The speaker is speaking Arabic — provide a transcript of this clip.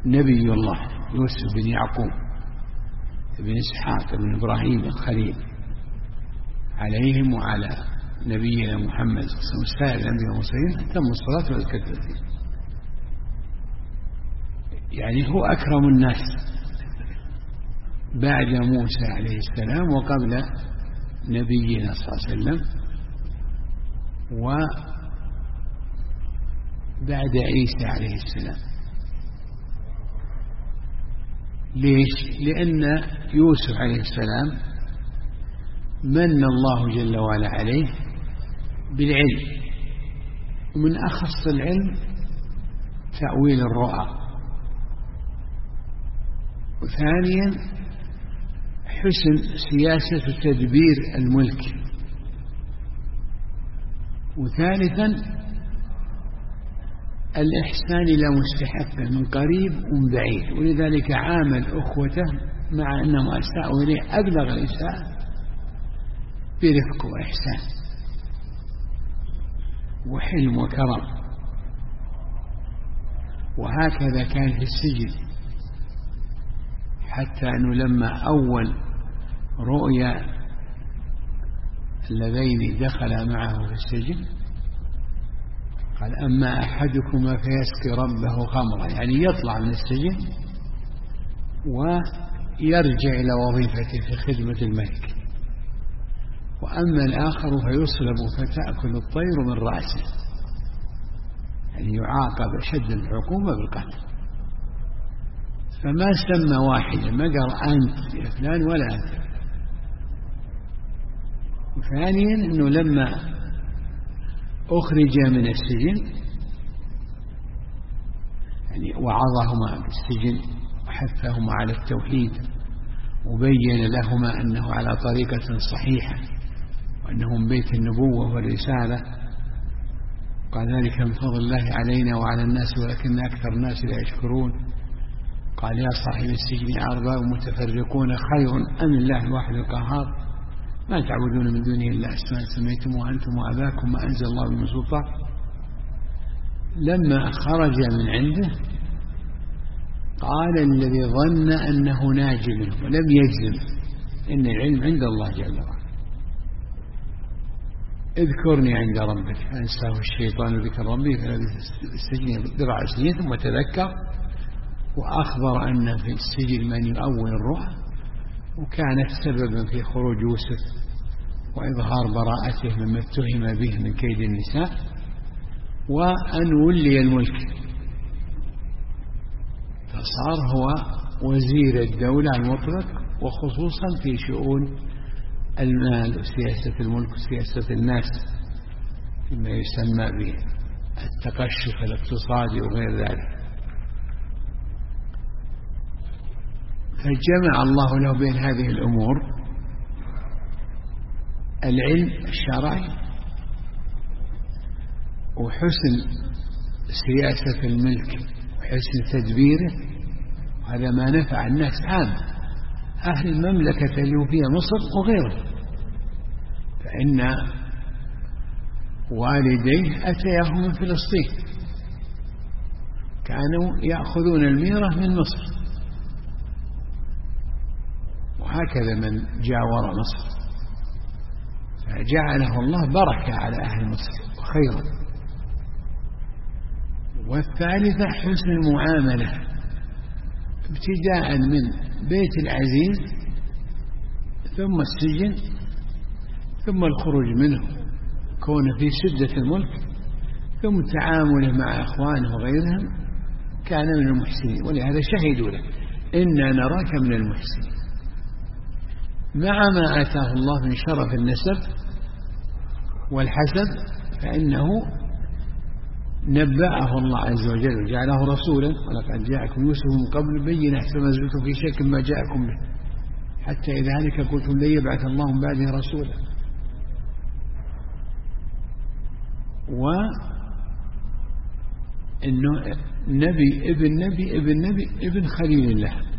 نبي الله يوسف بن يعقوب بن إسحاق بن إبراهيم الخليل عليهم وعلى نبينا محمد وسائر الأنبياء والمرسلين تم الصلاة والسلام. يعني هو أكرم الناس بعد موسى عليه السلام وقبل نبينا صلى الله عليه وسلم وبعد عيسى عليه السلام. ليش؟ لأن يوسف عليه السلام من الله جل وعلا عليه بالعلم، ومن أخص العلم تأويل الرؤى، وثانيا حسن سياسة وتدبير الملك، وثالثا الإحسان إلى مستحقه من قريب ومن بعيد، ولذلك عامل أخوته مع أنهم أساءوا إليه أبلغ الإساءة برفق وإحسان وحلم وكرم. وهكذا كان في السجن، حتى أنه لما أول رؤيا اللذين دخل معه في السجن قال أما أحدكما فيسقي ربه خمرا، يعني يطلع من السجن ويرجع إلى وظيفته في خدمة الملك، وأما الآخر فيصلب فتأكل الطير من رأسه، يعني يعاقب أشد العقوبة بالقتل. فما سمى واحدا، ما قال أنت يا فلان ولا أنت. وثانيا أنه لما أخرج من السجن يعني وعظهما بالسجن وحثهما على التوحيد وبين لهما أنه على طريقة صحيحة وأنهم بيت النبوة والرسالة، قال ذلك من فضل الله علينا وعلى الناس ولكن أكثر الناس لا يشكرون. قال يا صاحب السجن أرباب متفرقون خير أم الله الواحد القهار ما تعبدون من دونه إلا أسماء سميتموها أنتم وآباؤكم ما أنزل الله من سلطان. لما خرج من عنده قال الذي ظن أنه ناج منه ولم يجزم إن العلم عند الله جل وعلا. اذكرني عند ربك فأنساه الشيطان ذكر ربي فلبث السجن بضع سنين ثم تذكر، وأخبر أن في السجن من يؤول الرؤى، وكانت سببا في خروج يوسف وإظهار براءته مما اتهم به من كيد النساء، وأن ولي الملك فصار هو وزير الدولة المطلق، وخصوصا في شؤون المال وسياسة الملك وسياسة الناس فيما يسمى بالتقشف الاقتصادي وغير ذلك. فجمع الله له بين هذه الأمور العلم الشرعي وحسن سياسة الملك وحسن تدبيره، وهذا ما نفع الناس عام أهل المملكة اللي فيها مصر وغيره. فإن والديه أتياه من فلسطين كانوا يأخذون الميرة من مصر، وهكذا من جاور مصر، فجعله الله بركة على أهل مصر وخيرا. والثالثة حسن المعاملة ابتداء من بيت العزيز ثم السجن ثم الخروج منه كونه في سدة الملك ثم تعامله مع أخوانه وغيرهم كان من المحسنين، ولهذا شهدوا له إنا نراك من المحسنين، مع ما آتاه الله من شرف النسب والحسب، فإنه نبأه الله عز وجل وجعله رسولا ولقد جاءكم يوسف من قبل بينات فما زلتم في شك ما جاءكم به حتى إذا هلك قلتم لن يبعث الله من بعده رسولا. وإنه نبي ابن نبي ابن نبي ابن خليل الله،